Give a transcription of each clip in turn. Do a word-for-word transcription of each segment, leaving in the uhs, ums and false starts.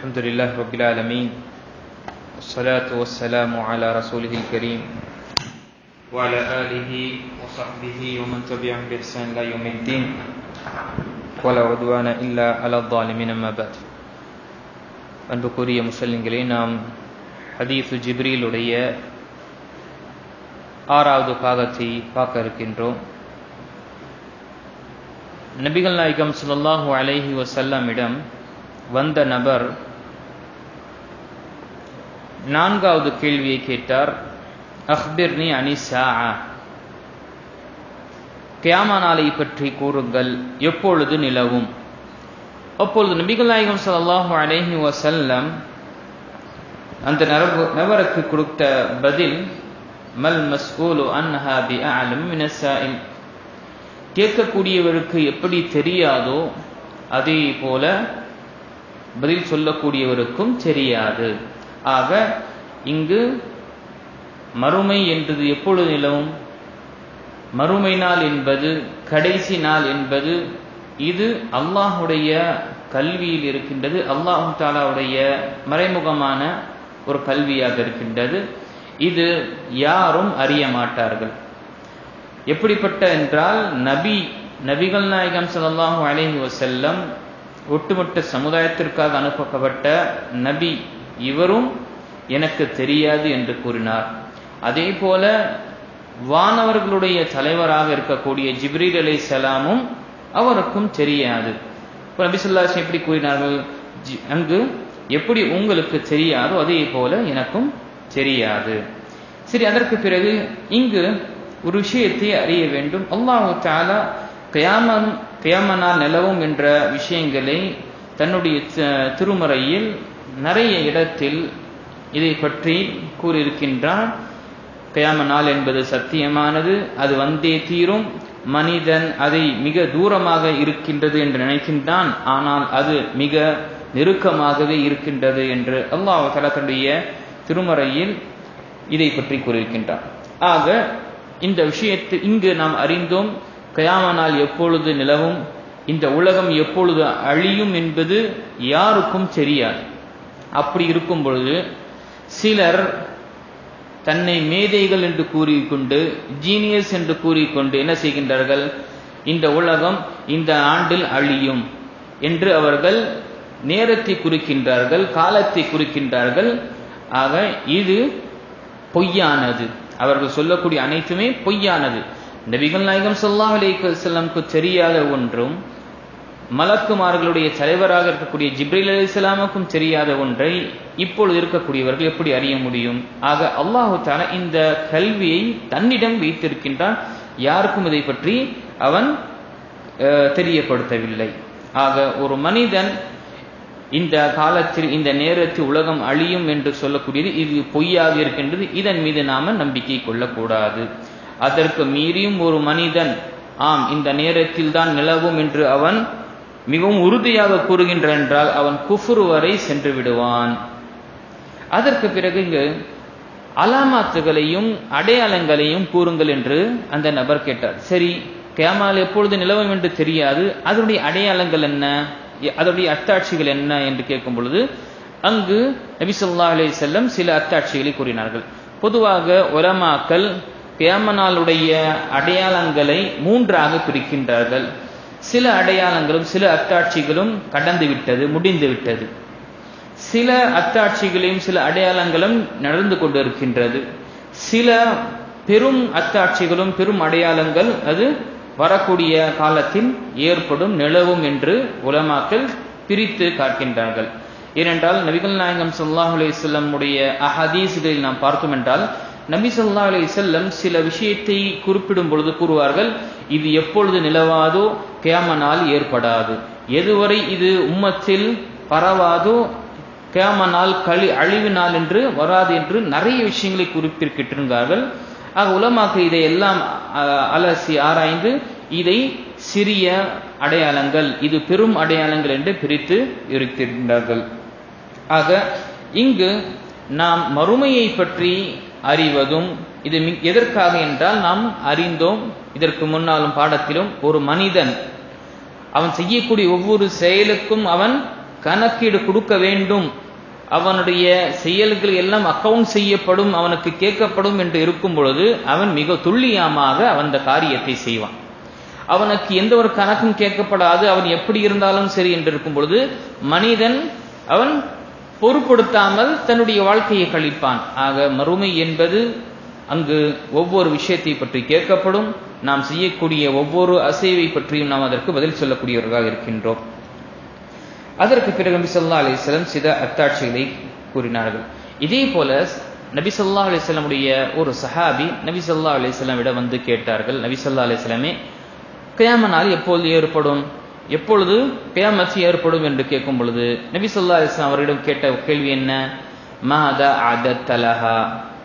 الحمد لله رب العالمين والصلاة والسلام على رسوله الكريم وعلى آله وصحبه ومن تبعهم بإحسان إلى يوم الدين ولا عدوان إلا على الظالمين أما بعد. அன்புக்குரிய முஸ்லிம்களே, நாம் ஹதீஸ் ஜிப்ரீல் உடைய ஆறாவது பாகத்தை பார்க்க இருக்கின்றோம். நபிகள் நாயகம் ஸல்லல்லாஹு அலைஹி வஸல்லமிடம் வந்த நபர் நான்காவது கேள்வியை கேட்டார். அக்பிர்னி அனி ஸாஅ, கியாமா நாளை பற்றி கூறுங்கள், எப்பொழுது நிலவும்? அப்பொழுது நபிகள் நாயகம் ஸல்லல்லாஹு அலைஹி வஸல்லம் அந்த நபருக்கு கொடுத்த பதில், மல் மஸ்ஊலு அன்ஹா பிஅஅலம் மின ஸாஇல், கேட்கக்கூடியவருக்கு எப்படி தெரியாதோ அதே போல பதில் சொல்லக்கூடியவருக்கும் தெரியாது. ஆக இங்கு மறுமை என்பது எப்பொழுது நிலவும், மறுமை நாள் என்பது, கடைசி நாள் என்பது, இது அல்லாஹுடைய கல்வியில் இருக்கின்றது. அல்லாஹு தஆலாவுடைய மறைமுகமான ஒரு கல்வியாக இருக்கின்றது. இது யாரும் அறிய மாட்டார்கள். எப்படிப்பட்ட என்றால், நபி நபிகள் நாயகம் ஸல்லல்லாஹு அலைஹி வஸல்லம் ஒட்டுமொத்த சமுதாயத்திற்காக அனுப்பப்பட்ட நபி, இவரும் எனக்கு தெரியாது என்று கூறினார். அதே போல வானவர்களுடைய தலைவராக இருக்கக்கூடிய ஜிப்ரீல் அலைஹிஸ்ஸலாமும் அவருக்கும் தெரியாது. இப்போ நபி ஸல்லல்லாஹு அலைஹி வஸல்லம் எப்படி கூறினார்கள், அங்கு எப்படி உங்களுக்கு தெரியாதோ அதே போல எனக்கும் தெரியாது. சரி, அதற்கு பிறகு இங்கு ஒரு விஷயத்தை அறிய வேண்டும். அல்லாஹு தஆலா கியாமம் கியாமனால் நிலவும் என்ற விஷயங்களை தன்னுடைய திருமறையில் நிறைய இடத்தில் இதை பற்றி கூறியிருக்கின்றான். கியாம நாள் என்பது சத்தியமானது, அது வந்தே தீரும். மனிதன் அதை மிக தூரமாக இருக்கின்றது என்று நினைக்கின்றான், ஆனால் அது மிக நெருக்கமாகவே இருக்கின்றது என்று அல்லாஹ் தஆலா தன்னுடைய திருமறையில் இதை பற்றி கூறியிருக்கின்றான். ஆக இந்த விஷயத்தை இங்கு நாம் அறிந்தோம். கியாம நாள் எப்பொழுது நிலவும், இந்த உலகம் எப்பொழுது அழியும் என்பது யாருக்கும் தெரியாது. அப்படி இருக்கும் பொழுது சிலர் தன்னை மேதைகள் என்று கூறிக்கொண்டு, ஜீனியஸ் என்று கூறிக்கொண்டு என்ன செய்கின்றார்கள், இந்த உலகம் இந்த ஆண்டில் அழியும் என்று அவர்கள் நேரத்தை குறிக்கின்றார்கள், காலத்தை குறிக்கின்றார்கள். ஆக இது பொய்யானது. அவர்கள் சொல்லக்கூடிய அனைத்துமே பொய்யானது. நபிகள் நாயகம் ஸல்லல்லாஹு அலைஹி வஸல்லம்க்கு தெரியாத ஒன்றும், மலக்குமார்களுடைய தலைவராக இருக்கக்கூடிய ஜிப்ரீல் அலைஹிஸ்ஸலாமுக்கும் தெரியாத ஒன்றை இப்பொழுது இருக்கக்கூடியவர்கள் எப்படி அறிய முடியும்? ஆக அல்லாஹு தஆலா இந்த கல்வியை தன்னிடம் வைத்திருக்கின்றான். யாருக்கும் இதை பற்றி அவன் தெரியப்படுத்தவில்லை. ஆக ஒரு மனிதன் இந்த காலத்தில் இந்த நேரத்தில் உலகம் அழியும் என்று சொல்லக்கூடியது இது பொய்யாக இருக்கின்றது. இதன் மீது நாம நம்பிக்கை கொள்ளக்கூடாது. அதற்கு மீறியும் ஒரு மனிதன் ஆம் இந்த நேரத்தில் தான் நிலவும் என்று அவன் மிகவும் உறுதியாக கூறுகின்றான் என்றால் அவன் குஃப்ர் வரை சென்று விடுவான். அதற்கு பிறகு இங்கு அலாமாத்துகளையும் அடையாளங்களையும் கூறுங்கள் என்று அந்த நபர் கேட்டார். சரி, கியாமத் எப்பொழுது நிலவும் என்று தெரியாது, அதனுடைய அடையாளங்கள் என்ன, அதனுடைய அத்தாட்சிகள் என்ன என்று கேட்கும் பொழுது அங்கு நபி ஸல்லல்லாஹு அலைஹி வஸல்லம் சில அத்தாட்சிகளை கூறினார்கள். பொதுவாக உலமாக்கள் கியாமத் நாளுடைய அடையாளங்களை மூன்றாக பிரிக்கின்றார்கள். சில அடையாளங்களும் சில அத்தாட்சிகளும் கடந்து விட்டது, முடிந்து விட்டது. சில அத்தாட்சிகளையும் சில அடையாளங்களும் நடந்து கொண்டிருக்கின்றது. சில பெரும் அத்தாட்சிகளும் பெரும் அடையாளங்கள் அது வரக்கூடிய காலத்தில் ஏற்படும், நிலவும் என்று உலமாக்கள் பிரித்து காட்டுகின்றார்கள். ஏனென்றால் நபிகள் நாயகம் ஸல்லல்லாஹு அலைஹி வஸல்லம் உடைய அஹதீஸ்களில் நாம் பார்த்தோம் என்றால், நபி ஸல்லல்லாஹு அலைஹி வஸல்லம் சில விஷயத்தை குறிப்பிடும் பொழுது கூறுவார்கள், இது எப்பொழுது நிலவாதோ கியாம நாள் ஏற்படாது. எதுவரை இது உம்மத்தில் பரவாதோ கியாம நாள் கழி அழிவு நாள் என்று வராது என்று நிறைய விஷயங்களை குறிப்பிட்டிருக்கிறார்கள். ஆக உலமாக்கள் இதை எல்லாம் அலசி ஆராய்ந்து இதை சிறிய அடையாளங்கள், இது பெரும் அடையாளங்கள் என்று பிரித்து இருக்கின்றார்கள். ஆக இங்கு நாம் மறுமையை பற்றி அறிவதும் இது எதற்காக என்றால், நாம் அறிந்தோம் இதற்கு முன்னாலும் பாடத்திலும், ஒரு மனிதன் அவன் செய்யக்கூடிய ஒவ்வொரு செயலுக்கும் அவன் கணக்கீடு கொடுக்க வேண்டும், அவனுடைய செயல்கள் எல்லாம் அக்கவுண்ட் செய்யப்படும், அவனுக்கு கேட்கப்படும் என்று இருக்கும் பொழுது அவன் மிக துல்லியமாக அவன் அந்த காரியத்தை செய்வான். அவனுக்கு எந்த ஒரு கணக்கும் கேட்கப்படாது, அவன் எப்படி இருந்தாலும் சரி என்று இருக்கும் பொழுது மனிதன் அவன் பொறுப்படுத்தாமல் தன்னுடைய வாழ்க்கையை கழிப்பான். ஆக மறுமை என்பது அங்கு ஒவ்வொரு விஷயத்தை பற்றி கேட்கப்படும், நாம் செய்யக்கூடிய ஒவ்வொரு அசைவை பற்றியும் நாம் அதற்கு பதில் சொல்லக்கூடியவர்களாக இருக்கின்றோம். அதற்கு பிறகு நபி ஸல்லல்லாஹு அலைஹி வஸல்லம் சில அத்தாட்சிகளை கூறினார்கள். இதே போல நபி ஸல்லல்லாஹு அலைஹி வஸல்லமுடைய ஒரு சஹாபி நபி ஸல்லல்லாஹு அலைஹி வஸல்லமிடம் வந்து கேட்டார்கள், நபி ஸல்லல்லாஹு அலைஹி வஸல்லமே கியாமத் நாள் எப்பொழுது ஏற்படும், எப்பொழுது கியாமத் ஏற்படும் என்று கேட்கும் பொழுது நபி ஸல்லல்லாஹு அலைஹி வஸல்லம் அவரிடம் கேட்ட கேள்வி என்ன? மாதா அதத்தலஹா,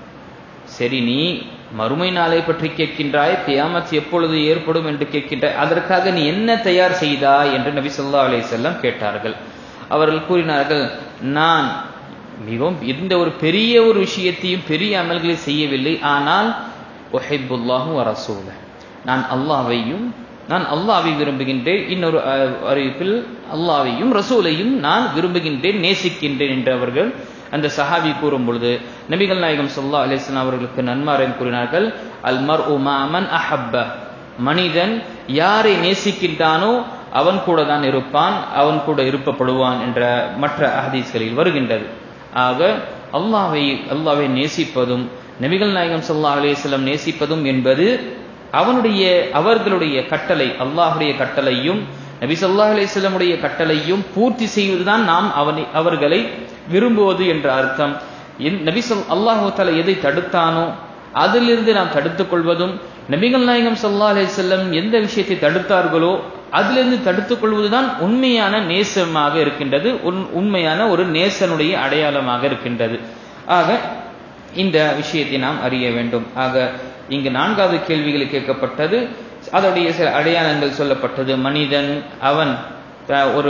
சரி நீ மறுமை நாளை பற்றி கேட்கின்றாய், கியாமத் எப்பொழுது ஏற்படும் என்று கேட்கின்றாய், அதற்காக நீ என்ன தயார் செய்தாய் என்று நபி ஸல்லல்லாஹு அலைஹி வஸல்லம் கேட்டார்கள். அவர்கள் கூறினார்கள், நான் மிகவும் எந்த ஒரு பெரிய ஒரு விஷயத்தையும் பெரிய அமல்களை செய்யவில்லை, ஆனால் உஹிப்புல்லாஹு வ ரசூலஹு, நான் அல்லாஹ்வையும் நான் அல்லாஹ்வை விரும்புகின்றேன், இன்னொரு அறிவிப்பில் அல்லாஹ்வையும் ரசூலையும் நான் விரும்புகின்றேன், நேசிக்கின்றேன் என்று அவர்கள் அந்த சஹாபி கூறும் பொழுது நபிகள் நாயகம் ஸல்லல்லாஹு அலைஹி வஸல்லம் அவர்களுக்கு நன்மாராயம் கூறினார்கள், அல் மர்உ மா மன் அஹப்ப, மனிதன் யாரை நேசிக்கின்றானோ அவன் கூட தான் இருப்பான், அவன் கூட இருப்பப்படுவான் என்ற மற்ற ஹதீஸ்களில் வருகின்றது. ஆக அல்லாஹ்வை அல்லாஹ்வை நேசிப்பதும் நபிகள் நாயகம் ஸல்லல்லாஹு அலைஹி வஸல்லம் நேசிப்பதும் என்பது அவனுடைய அவர்களுடைய கட்டளை, அல்லாஹ்வுடைய கட்டளையும் நபி ஸல்லல்லாஹு அலைஹி வஸல்லம் உடைய கட்டளையும் பூர்த்தி செய்வதுதான் நாம் அவனை அவர்களை விரும்புவது என்ற அர்த்தம். நபி ஸல் அல்லாஹ் தஆலா எதை தடுத்தானோ அதிலிருந்து நாம் தடுத்துக் கொள்வதும், நபிகள் நாயகம் ஸல்லல்லாஹு அலைஹி வஸல்லம் எந்த விஷயத்தை தடுத்தார்களோ அதிலிருந்து தடுத்துக் கொள்வதுதான் உண்மையான நேசமாக இருக்கின்றது, உண்மையான ஒரு நேசனுடைய அடையாளமாக இருக்கின்றது. ஆக இந்த விஷயத்தை நாம் அறிய வேண்டும். ஆக இங்கு நான்காவது கேள்விகள் கேட்கப்பட்டது, அதனுடைய சில அடையாளங்கள் சொல்லப்பட்டது. மனிதன் அவன் ஒரு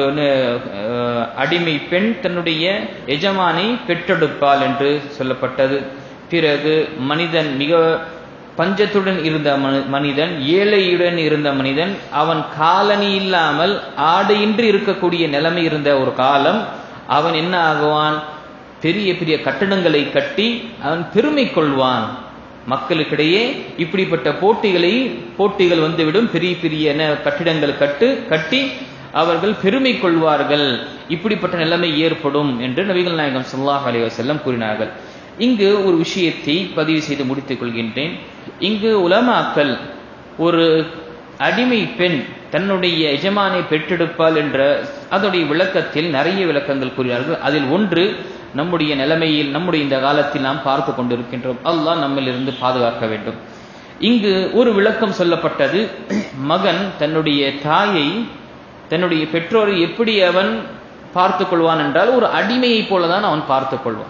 அடிமை பெண் தன்னுடைய எஜமானை பெற்றெடுப்பாள் என்று சொல்லப்பட்டது. பிறகு மனிதன் மிக பஞ்சத்துடன் இருந்த மனிதன், ஏழையுடன் இருந்த மனிதன், அவன் காலணி இல்லாமல் ஆடையின்றி இருக்கக்கூடிய நிலைமை இருந்த ஒரு காலம், அவன் என்ன ஆகுவான்? பெரிய பெரிய கட்டடங்களை கட்டி அவன் பெருமை கொள்வான். மக்களுக்கிடையே இப்படிப்பட்ட போட்டிகளை போட்டிகள் வந்துவிடும், பெரிய பெரிய கட்டிடங்கள் கட்டு கட்டி அவர்கள் பெருமை கொள்வார்கள், இப்படிப்பட்ட நிலைமை ஏற்படும் என்று நபிகள் நாயகம் ஸல்லல்லாஹு அலைஹி வஸல்லம் கூறினார்கள். இங்கு ஒரு விஷயத்தை பதிவு செய்து முடித்துக் கொள்கின்றேன். இங்கு உலமாக்கள் ஒரு அடிமை பெண் தன்னுடைய எஜமானை பெற்றெடுப்பாள் என்ற அதனுடைய விளக்கத்தில் நிறைய விளக்கங்கள் கூறினார்கள். அதில் ஒன்று நம்முடைய நிலைமையில் நம்முடைய இந்த காலத்தில் நாம் பார்த்து கொண்டிருக்கின்றோம். அல்லாஹ் நம்மிலிருந்து பாதுகாக்க வேண்டும். இங்கு ஒரு விளக்கம் சொல்லப்பட்டது, மகன் தன்னுடைய தாயை தன்னுடைய பெற்றோரை எப்படி அவன் பார்த்து கொள்வான் என்றால் ஒரு அடிமையை போலதான் அவன் பார்த்து கொள்வான்.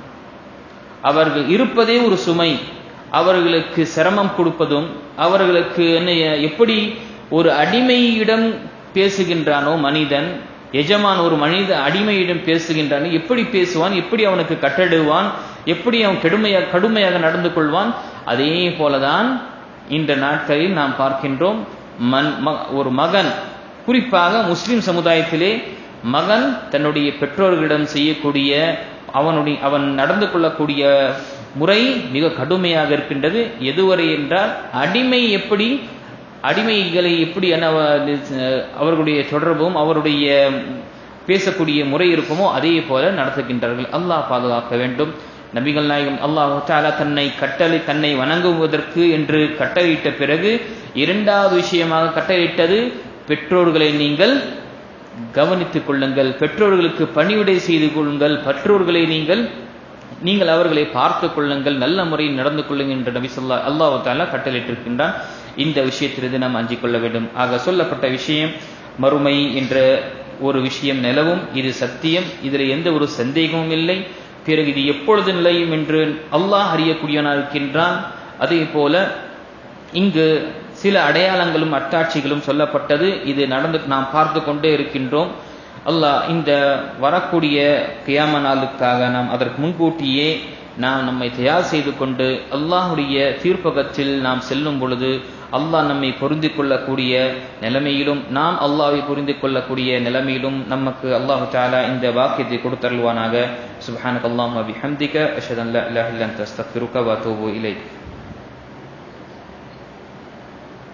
அவர்கள் இருப்பதே ஒரு சுமை, அவர்களுக்கு சிரமம் கொடுப்பதும், அவர்களுக்கு என்ன எப்படி ஒரு அடிமையிடம் பேசுகின்றானோ மனிதன், எஜமான் ஒரு மனித அடிமையிடம் பேசுகின்றானோ எப்படி பேசுவான், எப்படி அவனுக்கு கட்டடுவான், எப்படி அவன் கடுமையாக கடுமையாக நடந்து கொள்வான், அதே போலதான் இந்த நாட்களில் நாம் பார்க்கின்றோம். மன் ஒரு மகன், குறிப்பாக முஸ்லிம் சமுதாயத்திலே மகன் தன்னுடைய பெற்றோர்களிடம் செய்யக்கூடிய அவனுடைய அவன் நடந்து கொள்ளக்கூடிய முறை மிக கடுமையாக இருக்கின்றது. எதுவரை என்றால் அடிமை எப்படி அடிமைகளை எப்படி அவர்களுடைய தொடர்பும் அவருடைய பேசக்கூடிய முறை இருக்குமோ அதே போல நடத்துகின்றார்கள். அல்லாஹ் பாதுகாக்க வேண்டும். நபிகள் நாயகம் அல்லாஹ் தஆலா தன்னை கட்டளை தன்னை வணங்குவதற்கு என்று கட்டளையிட்ட பிறகு இரண்டாவது விஷயமாக கட்டளையிட்டது, பெற்றோர்களை நீங்கள் கவனித்துக் கொள்ளுங்கள், பெற்றோர்களுக்கு பணிவிடை செய்து கொள்ளுங்கள், பெற்றோர்களை நீங்கள் நீங்கள் அவர்களை பார்த்துக் கொள்ளுங்கள், நல்ல முறையில் நடந்து கொள்ளுங்கள் என்ற நபி ஸல்லல்லாஹு அல்லாஹ் தஆலா கட்டளையிட்டிருக்கின்றான். இந்த விஷயத்திலிருந்து நாம் அஞ்சிக் கொள்ள வேண்டும். ஆக சொல்லப்பட்ட விஷயம் மறுமை என்ற ஒரு விஷயம் நிலவும், இது சத்தியம், இதில் எந்த ஒரு சந்தேகமும் இல்லை. பிறகு இது எப்பொழுது நிலையும் என்று அல்லாஹ் அறியக்கூடியவனாக இருக்கின்றான். அதே போல இங்கு சில அடையாளங்களும் அத்தாட்சிகளும் சொல்லப்பட்டது. இது நடந்து நாம் பார்த்து கொண்டே இருக்கின்றோம். அல்லாஹ் இந்த வரக்கூடிய கியாம நாளுக்காக நாம் அதற்கு முன்கூட்டியே நாம் நம்மை தயார் செய்து கொண்டு அல்லாஹுடைய தீர்ப்பகத்தில் நாம் செல்லும் பொழுது அல்லாஹ் நம்மை புரிந்து கொள்ளக்கூடிய நிலைமையிலும் நாம் அல்லாஹ்வை புரிந்து கொள்ளக்கூடிய நிலைமையிலும் நமக்கு அல்லாஹ் தஆலா இந்த வாக்கியத்தை கொடுத்தருள்வானாக. சுப்ஹானக அல்லாஹும்ம பிஹம்திக அஷ்ஹது அன் லா இலாஹா இல்லா அன்த அஸ்தக்ஃபிருக வ அத்தூபு இலைக்.